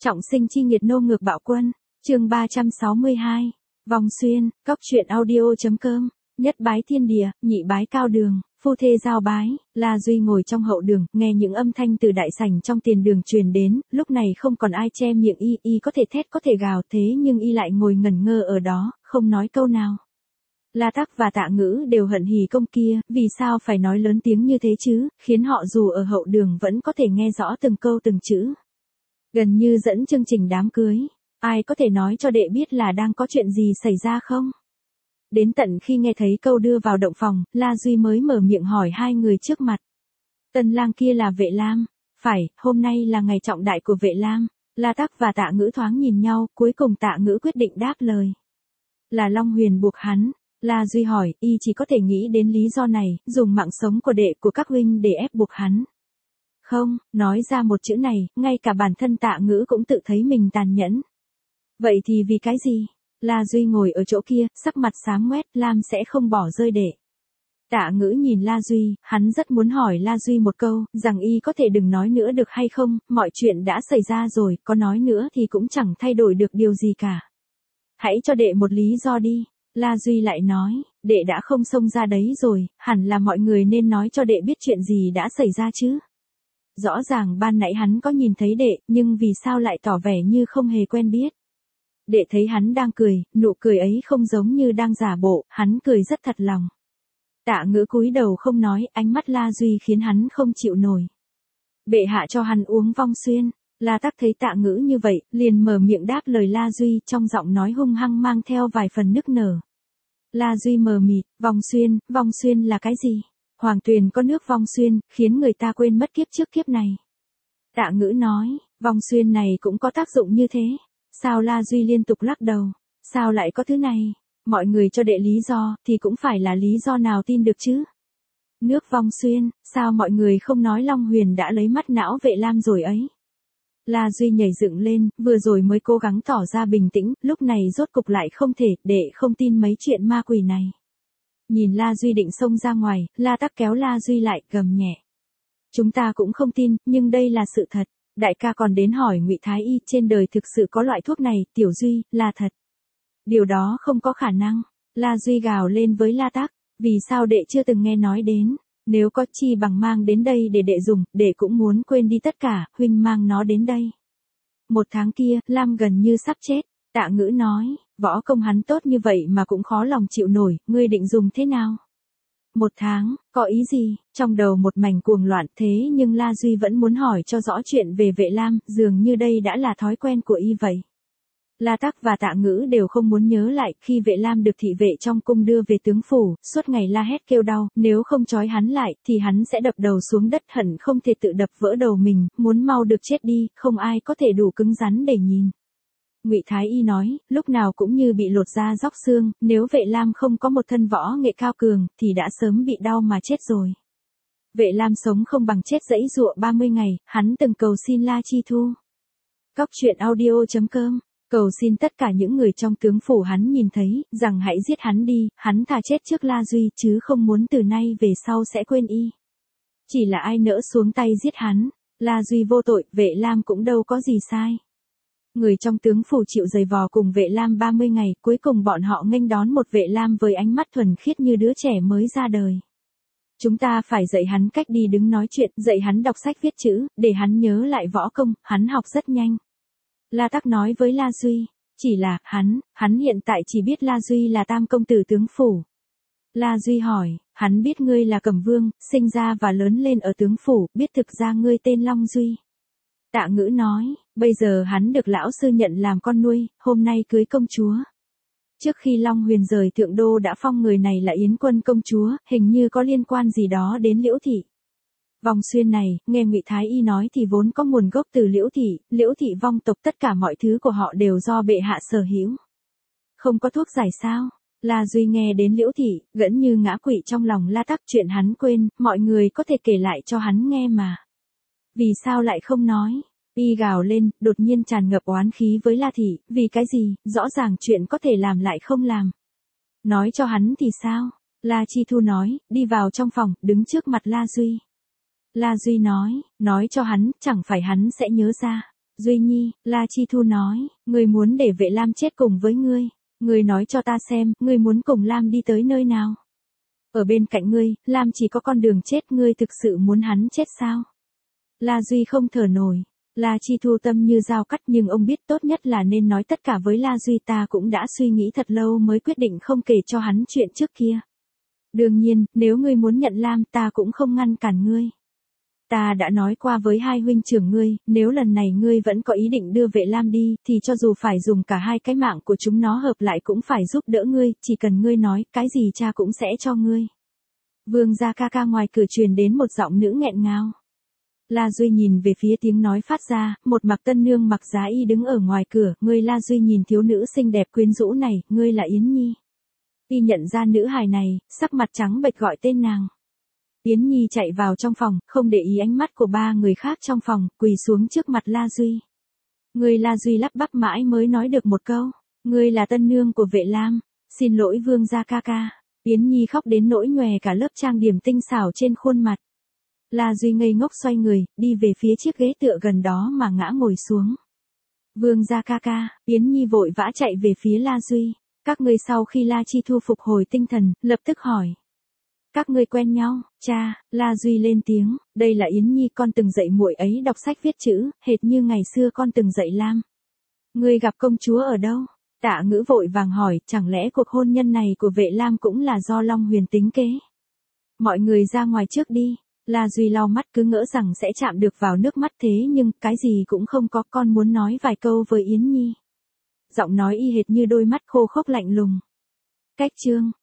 Trọng sinh chi nghiệt nô ngược bạo quân, chương 362, vòng xuyên, cóc truyện audio.com, nhất bái thiên địa, nhị bái cao đường, phu thê giao bái. La Duy ngồi trong hậu đường, nghe những âm thanh từ đại sảnh trong tiền đường truyền đến, lúc này không còn ai che miệng y có thể thét có thể gào thế nhưng y lại ngồi ngẩn ngơ ở đó, không nói câu nào. La Tắc và Tạ Ngữ đều hận hì công kia, vì sao phải nói lớn tiếng như thế chứ, khiến họ dù ở hậu đường vẫn có thể nghe rõ từng câu từng chữ. Gần như dẫn chương trình đám cưới, ai có thể nói cho đệ biết là đang có chuyện gì xảy ra không? Đến tận khi nghe thấy câu đưa vào động phòng, La Duy mới mở miệng hỏi hai người trước mặt. Tân lang kia là Vệ Lam, phải, hôm nay là ngày trọng đại của Vệ Lam. La Tắc và Tạ Ngữ thoáng nhìn nhau, cuối cùng Tạ Ngữ quyết định đáp lời. Là Long Huyền buộc hắn. La Duy hỏi, y chỉ có thể nghĩ đến lý do này, dùng mạng sống của đệ của các huynh để ép buộc hắn. Không, nói ra một chữ này, ngay cả bản thân Tạ Ngữ cũng tự thấy mình tàn nhẫn. Vậy thì vì cái gì? La Duy ngồi ở chỗ kia, sắc mặt xám ngoét, Lam sẽ không bỏ rơi đệ. Tạ Ngữ nhìn La Duy, hắn rất muốn hỏi La Duy một câu, rằng y có thể đừng nói nữa được hay không, mọi chuyện đã xảy ra rồi, có nói nữa thì cũng chẳng thay đổi được điều gì cả. Hãy cho đệ một lý do đi. La Duy lại nói, đệ đã không xông ra đấy rồi, hẳn là mọi người nên nói cho đệ biết chuyện gì đã xảy ra chứ. Rõ ràng ban nãy hắn có nhìn thấy đệ, nhưng vì sao lại tỏ vẻ như không hề quen biết. Đệ thấy hắn đang cười, nụ cười ấy không giống như đang giả bộ, hắn cười rất thật lòng. Tạ Ngữ cúi đầu không nói, ánh mắt La Duy khiến hắn không chịu nổi. Bệ hạ cho hắn uống vong xuyên. La Tắc thấy Tạ Ngữ như vậy, liền mở miệng đáp lời La Duy, trong giọng nói hung hăng mang theo vài phần nức nở. La Duy mờ mịt, vong xuyên là cái gì? Hoàng tuyền có nước vong xuyên, khiến người ta quên mất kiếp trước kiếp này. Tạ Ngữ nói, vong xuyên này cũng có tác dụng như thế. Sao? La Duy liên tục lắc đầu. Sao lại có thứ này? Mọi người cho đệ lý do, thì cũng phải là lý do nào tin được chứ? Nước vong xuyên, sao mọi người không nói Long Huyền đã lấy mắt não Vệ Lam rồi ấy? La Duy nhảy dựng lên, vừa rồi mới cố gắng tỏ ra bình tĩnh, lúc này rốt cục lại không thể, đệ không tin mấy chuyện ma quỷ này. Nhìn La Duy định xông ra ngoài, La Tắc kéo La Duy lại, gầm nhẹ. Chúng ta cũng không tin, nhưng đây là sự thật. Đại ca còn đến hỏi Ngụy Thái Y, trên đời thực sự có loại thuốc này, Tiểu Duy, là thật. Điều đó không có khả năng. La Duy gào lên với La Tắc, vì sao đệ chưa từng nghe nói đến. Nếu có chi bằng mang đến đây để đệ dùng, đệ cũng muốn quên đi tất cả, huynh mang nó đến đây. Một tháng kia, Lam gần như sắp chết. Tạ Ngữ nói, võ công hắn tốt như vậy mà cũng khó lòng chịu nổi, ngươi định dùng thế nào? Một tháng, có ý gì? Trong đầu một mảnh cuồng loạn, thế nhưng La Duy vẫn muốn hỏi cho rõ chuyện về Vệ Lam, dường như đây đã là thói quen của y vậy. La Tắc và Tạ Ngữ đều không muốn nhớ lại, khi Vệ Lam được thị vệ trong cung đưa về tướng phủ, suốt ngày la hét kêu đau, nếu không trói hắn lại, thì hắn sẽ đập đầu xuống đất, hận không thể tự đập vỡ đầu mình, muốn mau được chết đi, không ai có thể đủ cứng rắn để nhìn. Ngụy Thái Y nói, lúc nào cũng như bị lột da róc xương, nếu Vệ Lam không có một thân võ nghệ cao cường, thì đã sớm bị đau mà chết rồi. Vệ Lam sống không bằng chết giãy giụa 30 ngày, hắn từng cầu xin La Chi Thu. Cóc truyện audio.com, cầu xin tất cả những người trong tướng phủ hắn nhìn thấy, rằng hãy giết hắn đi, hắn thà chết trước La Duy, chứ không muốn từ nay về sau sẽ quên y. Chỉ là ai nỡ xuống tay giết hắn, La Duy vô tội, Vệ Lam cũng đâu có gì sai. Người trong tướng phủ chịu giày vò cùng Vệ Lam 30 ngày, cuối cùng bọn họ nghênh đón một Vệ Lam với ánh mắt thuần khiết như đứa trẻ mới ra đời. Chúng ta phải dạy hắn cách đi đứng nói chuyện, dạy hắn đọc sách viết chữ, để hắn nhớ lại võ công, hắn học rất nhanh. La Tắc nói với La Duy, chỉ là, hắn hiện tại chỉ biết La Duy là tam công tử tướng phủ. La Duy hỏi, hắn biết ngươi là Cẩm Vương, sinh ra và lớn lên ở tướng phủ, biết thực ra ngươi tên Long Duy. Tạ Ngữ nói, bây giờ hắn được lão sư nhận làm con nuôi, hôm nay cưới công chúa. Trước khi Long Huyền rời Thượng Đô đã phong người này là Yến Quân công chúa, hình như có liên quan gì đó đến Liễu Thị. Vòng xuyên này, nghe Ngụy Thái Y nói thì vốn có nguồn gốc từ Liễu Thị vong tộc, tất cả mọi thứ của họ đều do bệ hạ sở hữu. Không có thuốc giải sao? La Duy nghe đến Liễu Thị, gần như ngã quỵ trong lòng La Tắc, chuyện hắn quên, mọi người có thể kể lại cho hắn nghe mà. Vì sao lại không nói? Y gào lên, đột nhiên tràn ngập oán khí với La Thị, vì cái gì, rõ ràng chuyện có thể làm lại không làm. Nói cho hắn thì sao? La Chi Thu nói, đi vào trong phòng, đứng trước mặt La Duy. La Duy nói cho hắn, chẳng phải hắn sẽ nhớ ra. Duy Nhi, La Chi Thu nói, ngươi muốn để Vệ Lam chết cùng với ngươi. Ngươi nói cho ta xem, ngươi muốn cùng Lam đi tới nơi nào? Ở bên cạnh ngươi, Lam chỉ có con đường chết, ngươi thực sự muốn hắn chết sao? La Duy không thở nổi. La Chi Thu tâm như dao cắt, nhưng ông biết tốt nhất là nên nói tất cả với La Duy. Ta cũng đã suy nghĩ thật lâu mới quyết định không kể cho hắn chuyện trước kia. Đương nhiên, nếu ngươi muốn nhận Lam ta cũng không ngăn cản ngươi. Ta đã nói qua với hai huynh trưởng ngươi, nếu lần này ngươi vẫn có ý định đưa Vệ Lam đi, thì cho dù phải dùng cả hai cái mạng của chúng nó hợp lại cũng phải giúp đỡ ngươi, chỉ cần ngươi nói, cái gì cha cũng sẽ cho ngươi. Vương gia ca ca ngoài cửa truyền đến một giọng nữ nghẹn ngào. La Duy nhìn về phía tiếng nói phát ra, một mặc tân nương mặc giá y đứng ở ngoài cửa, ngươi. La Duy nhìn thiếu nữ xinh đẹp quyến rũ này, ngươi là Yến Nhi. Y nhận ra nữ hài này, sắc mặt trắng bệch gọi tên nàng. Yến Nhi chạy vào trong phòng, không để ý ánh mắt của ba người khác trong phòng, quỳ xuống trước mặt La Duy. Ngươi. La Duy lắp bắp mãi mới nói được một câu, ngươi là tân nương của Vệ Lam, xin lỗi vương gia ca ca. Yến Nhi khóc đến nỗi nhòe cả lớp trang điểm tinh xảo trên khuôn mặt. La Duy ngây ngốc xoay người, đi về phía chiếc ghế tựa gần đó mà ngã ngồi xuống. Vương gia ca ca, Yến Nhi vội vã chạy về phía La Duy. Các ngươi? Sau khi La Chi Thu phục hồi tinh thần, lập tức hỏi. Các ngươi quen nhau? Cha, La Duy lên tiếng, đây là Yến Nhi, con từng dạy muội ấy đọc sách viết chữ, hệt như ngày xưa con từng dạy Lam. Ngươi gặp công chúa ở đâu? Tạ Ngữ vội vàng hỏi, chẳng lẽ cuộc hôn nhân này của Vệ Lam cũng là do Long Huyền tính kế? Mọi người ra ngoài trước đi. La Duy lau mắt, cứ ngỡ rằng sẽ chạm được vào nước mắt, thế nhưng cái gì cũng không có. Con muốn nói vài câu với Yến Nhi. Giọng nói y hệt như đôi mắt khô khốc lạnh lùng. Cách chương